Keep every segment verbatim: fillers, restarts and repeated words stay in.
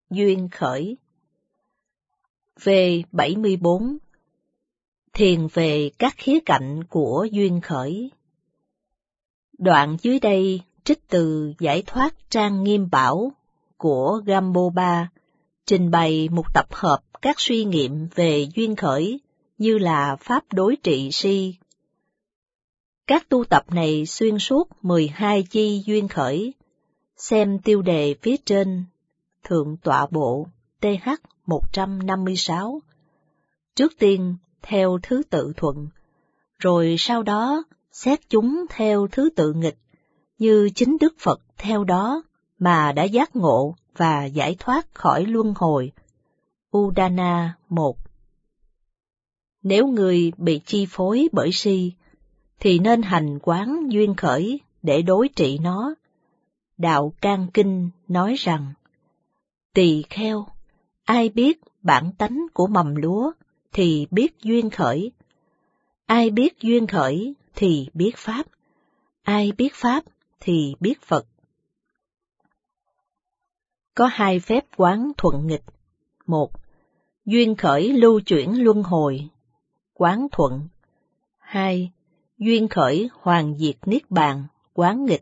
Duyên khởi. V bảy mươi bốn. Thiền về các khía cạnh của duyên khởi. Đoạn dưới đây trích từ Giải thoát trang Nghiêm Bảo của Gamboba, trình bày một tập hợp các suy nghiệm về duyên khởi như là pháp đối trị si. Các tu tập này xuyên suốt mười hai chi duyên khởi, xem tiêu đề phía trên, Thượng tọa bộ T H một trăm năm mươi sáu. Trước tiên theo thứ tự thuận, rồi sau đó xét chúng theo thứ tự nghịch, như chính Đức Phật theo đó mà đã giác ngộ và giải thoát khỏi luân hồi. Udana một. Nếu người bị chi phối bởi si, thì nên hành quán duyên khởi để đối trị nó. Đạo Can Kinh nói rằng, tỳ kheo, ai biết bản tánh của mầm lúa thì biết duyên khởi. Ai biết duyên khởi thì biết Pháp. Ai biết Pháp thì biết Phật. Có hai phép quán thuận nghịch. Một, duyên khởi lưu chuyển luân hồi, quán thuận. Hai, duyên khởi hoàn diệt niết bàn, quán nghịch.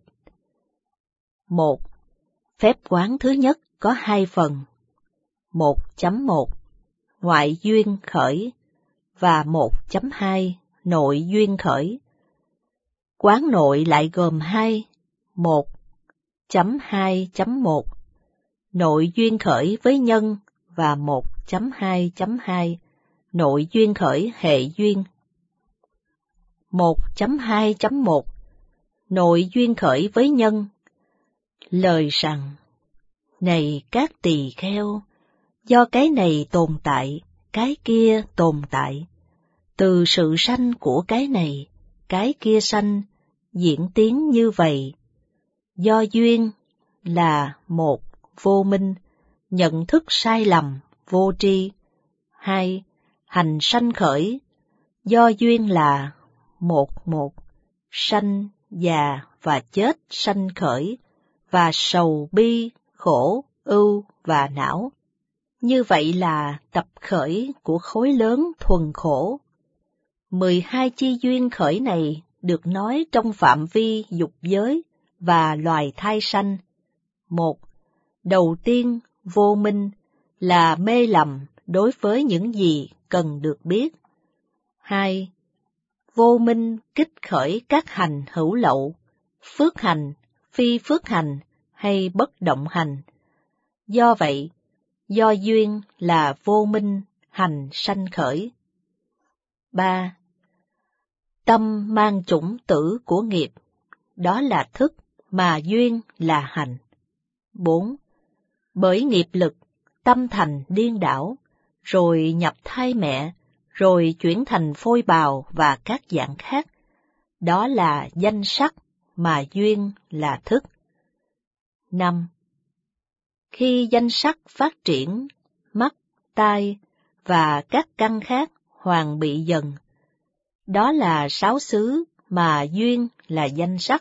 Một, phép quán thứ nhất có hai phần. một chấm một, ngoại duyên khởi, và một chấm hai, nội duyên khởi. Quán nội lại gồm hai, một chấm hai chấm một, nội duyên khởi với nhân, và một chấm hai chấm hai, nội duyên khởi hệ duyên. một chấm hai chấm một, nội duyên khởi với nhân. Lời rằng, này các tỳ kheo, do cái này tồn tại, cái kia tồn tại. Từ sự sanh của cái này, cái kia sanh, diễn tiến như vậy. Do duyên là một, vô minh, nhận thức sai lầm, vô tri. Hai, hành sanh khởi. Do duyên là một một, sanh, già và chết sanh khởi, và sầu bi, khổ, ưu và não. Như vậy là tập khởi của khối lớn thuần khổ. Mười hai chi duyên khởi này được nói trong phạm vi dục giới và loài thai sanh. Một, đầu tiên, vô minh, là mê lầm đối với những gì cần được biết. Hai, vô minh kích khởi các hành hữu lậu, phước hành, phi phước hành hay bất động hành. Do vậy, do duyên là vô minh, hành sanh khởi. Ba, tâm mang chủng tử của nghiệp, đó là thức, mà duyên là hành. Bốn, bởi nghiệp lực, tâm thành điên đảo, rồi nhập thai mẹ, rồi chuyển thành phôi bào và các dạng khác. Đó là danh sắc, mà duyên là thức. Năm, khi danh sắc phát triển, mắt, tai và các căn khác hoàn bị dần. Đó là sáu xứ, mà duyên là danh sắc.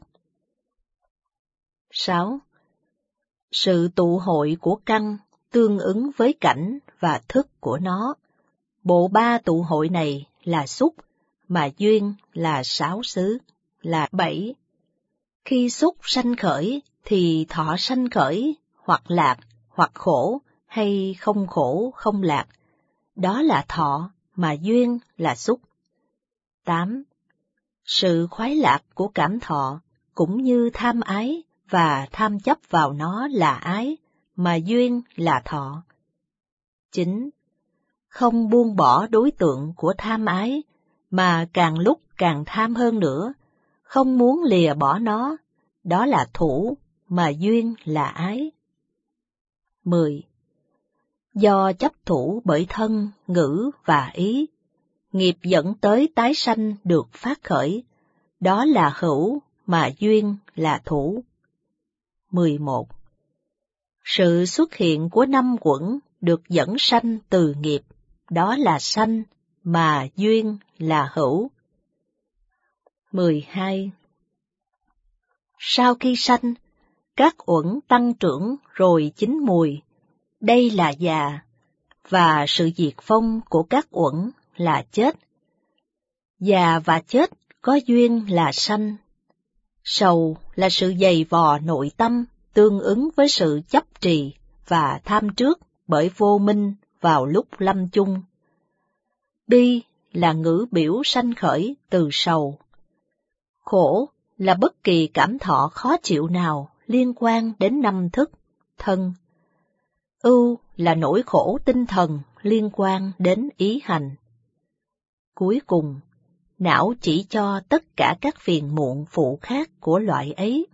Sáu, sự tụ hội của căn tương ứng với cảnh và thức của nó. Bộ ba tụ hội này là xúc, mà duyên là sáu xứ, là bảy. Khi xúc sanh khởi thì thọ sanh khởi, hoặc lạc, hoặc khổ, hay không khổ, không lạc. Đó là thọ, mà duyên là xúc. Tám. Sự khoái lạc của cảm thọ, cũng như tham ái và tham chấp vào nó là ái, mà duyên là thọ. Chín. Không buông bỏ đối tượng của tham ái, mà càng lúc càng tham hơn nữa, không muốn lìa bỏ nó, đó là thủ, mà duyên là ái. Mười. Do chấp thủ bởi thân, ngữ và ý, nghiệp dẫn tới tái sanh được phát khởi, đó là hữu, mà duyên là thủ. Mười một. Sự xuất hiện của năm quẩn được dẫn sanh từ nghiệp, đó là sanh, mà duyên là hữu. Mười hai. Sau khi sanh, các uẩn tăng trưởng rồi chín mùi, đây là già, và sự diệt vong của các uẩn là chết. Già và chết có duyên là sanh. Sầu là sự dày vò nội tâm tương ứng với sự chấp trì và tham trước bởi vô minh vào lúc lâm chung. Bi là ngữ biểu sanh khởi từ sầu. Khổ là bất kỳ cảm thọ khó chịu nào liên quan đến năm thức, thân. Ưu là nỗi khổ tinh thần liên quan đến ý hành. Cuối cùng, não chỉ cho tất cả các phiền muộn phụ khác của loại ấy.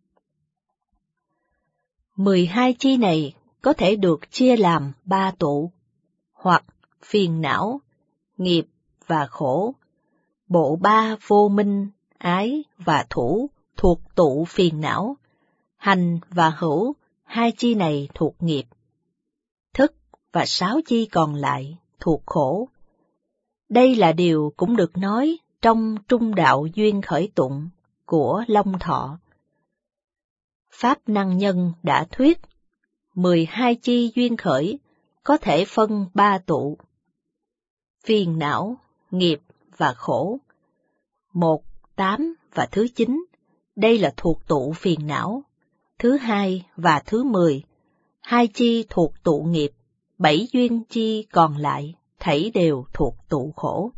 Mười hai chi này có thể được chia làm ba tụ, hoặc phiền não, nghiệp và khổ. Bộ ba vô minh, ái và thủ thuộc tụ phiền não, hành và hữu, hai chi này thuộc nghiệp. Thức và sáu chi còn lại thuộc khổ. Đây là điều cũng được nói trong Trung Đạo Duyên Khởi Tụng của Long Thọ. Pháp Năng Nhân đã thuyết, mười hai chi duyên khởi có thể phân ba tụ: phiền não, nghiệp và khổ. Một, tám và thứ chín, đây là thuộc tụ phiền não. Thứ hai và thứ mười, hai chi thuộc tụ nghiệp, bảy duyên chi còn lại thảy đều thuộc tụ khổ.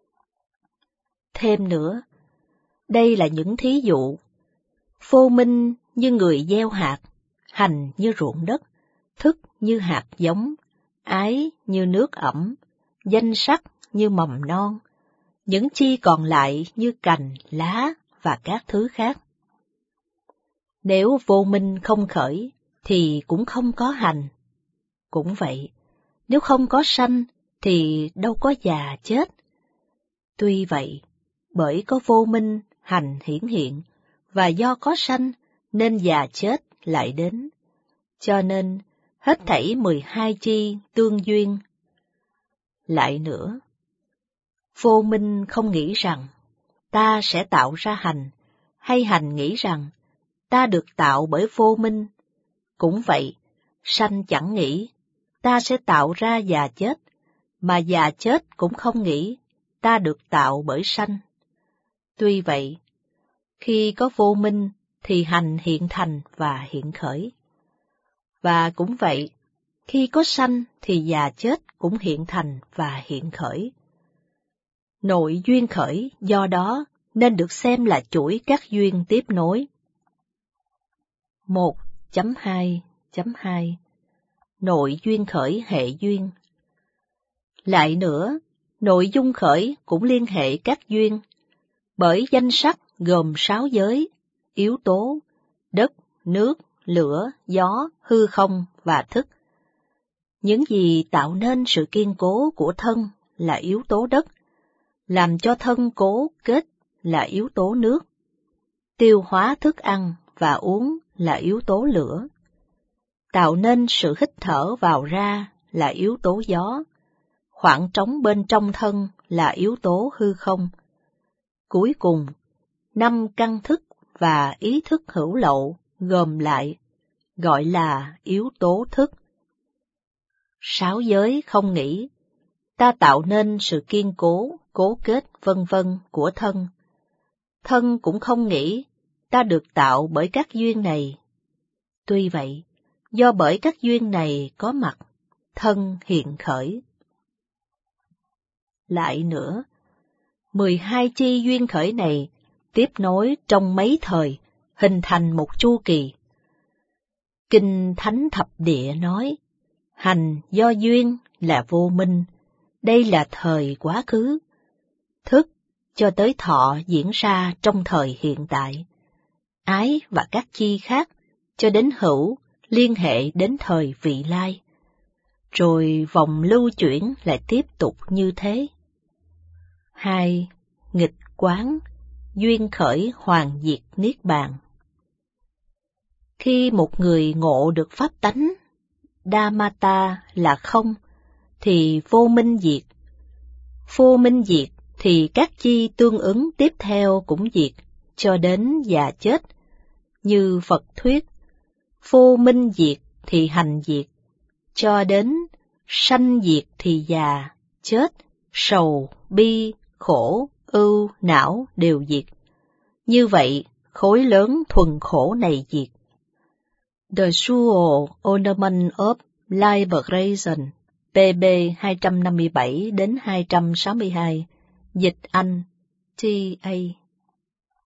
Thêm nữa, đây là những thí dụ. Vô minh như người gieo hạt, hành như ruộng đất, thức như hạt giống, ái như nước ẩm, danh sắc như mầm non, những chi còn lại như cành, lá và các thứ khác. Nếu vô minh không khởi, thì cũng không có hành. Cũng vậy, nếu không có sanh, thì đâu có già chết. Tuy vậy, bởi có vô minh, hành hiển hiện, và do có sanh, nên già chết lại đến. Cho nên, hết thảy mười hai chi tương duyên. Lại nữa, vô minh không nghĩ rằng, ta sẽ tạo ra hành, hay hành nghĩ rằng, ta được tạo bởi vô minh. Cũng vậy, sanh chẳng nghĩ, ta sẽ tạo ra già chết, mà già chết cũng không nghĩ, ta được tạo bởi sanh. Tuy vậy, khi có vô minh thì hành hiện thành và hiện khởi. Và cũng vậy, khi có sanh thì già chết cũng hiện thành và hiện khởi. Nội duyên khởi do đó nên được xem là chuỗi các duyên tiếp nối. một chấm hai chấm hai Nội duyên khởi hệ duyên. Lại nữa, nội dung khởi cũng liên hệ các duyên, bởi danh sắc gồm sáu giới, yếu tố, đất, nước, lửa, gió, hư không và thức. Những gì tạo nên sự kiên cố của thân là yếu tố đất, làm cho thân cố kết là yếu tố nước, tiêu hóa thức ăn và uống là yếu tố lửa, tạo nên sự hít thở vào ra là yếu tố gió, khoảng trống bên trong thân là yếu tố hư không. Cuối cùng, năm căn thức và ý thức hữu lậu gồm lại, gọi là yếu tố thức. Sáu giới không nghĩ, ta tạo nên sự kiên cố, cố kết vân vân của thân. Thân cũng không nghĩ, ta được tạo bởi các duyên này. Tuy vậy, do bởi các duyên này có mặt, thân hiện khởi. Lại nữa, mười hai chi duyên khởi này tiếp nối trong mấy thời, hình thành một chu kỳ. Kinh Thánh Thập Địa nói, hành do duyên là vô minh, đây là thời quá khứ. Thức cho tới thọ diễn ra trong thời hiện tại. Ái và các chi khác cho đến hữu liên hệ đến thời vị lai. Rồi vòng lưu chuyển lại tiếp tục như thế. Hai, nghịch quán, duyên khởi hoàn diệt niết bàn. Khi một người ngộ được pháp tánh, Dhammata là không, thì vô minh diệt. Vô minh diệt thì các chi tương ứng tiếp theo cũng diệt, cho đến già chết. Như Phật thuyết, vô minh diệt thì hành diệt, cho đến sanh diệt thì già, chết, sầu, bi, khổ, ưu, não đều diệt. Như vậy, khối lớn thuần khổ này diệt. The Sual Ornament of Liberation, pê bê hai trăm năm mươi bảy đến hai trăm sáu mươi hai, dịch Anh, T A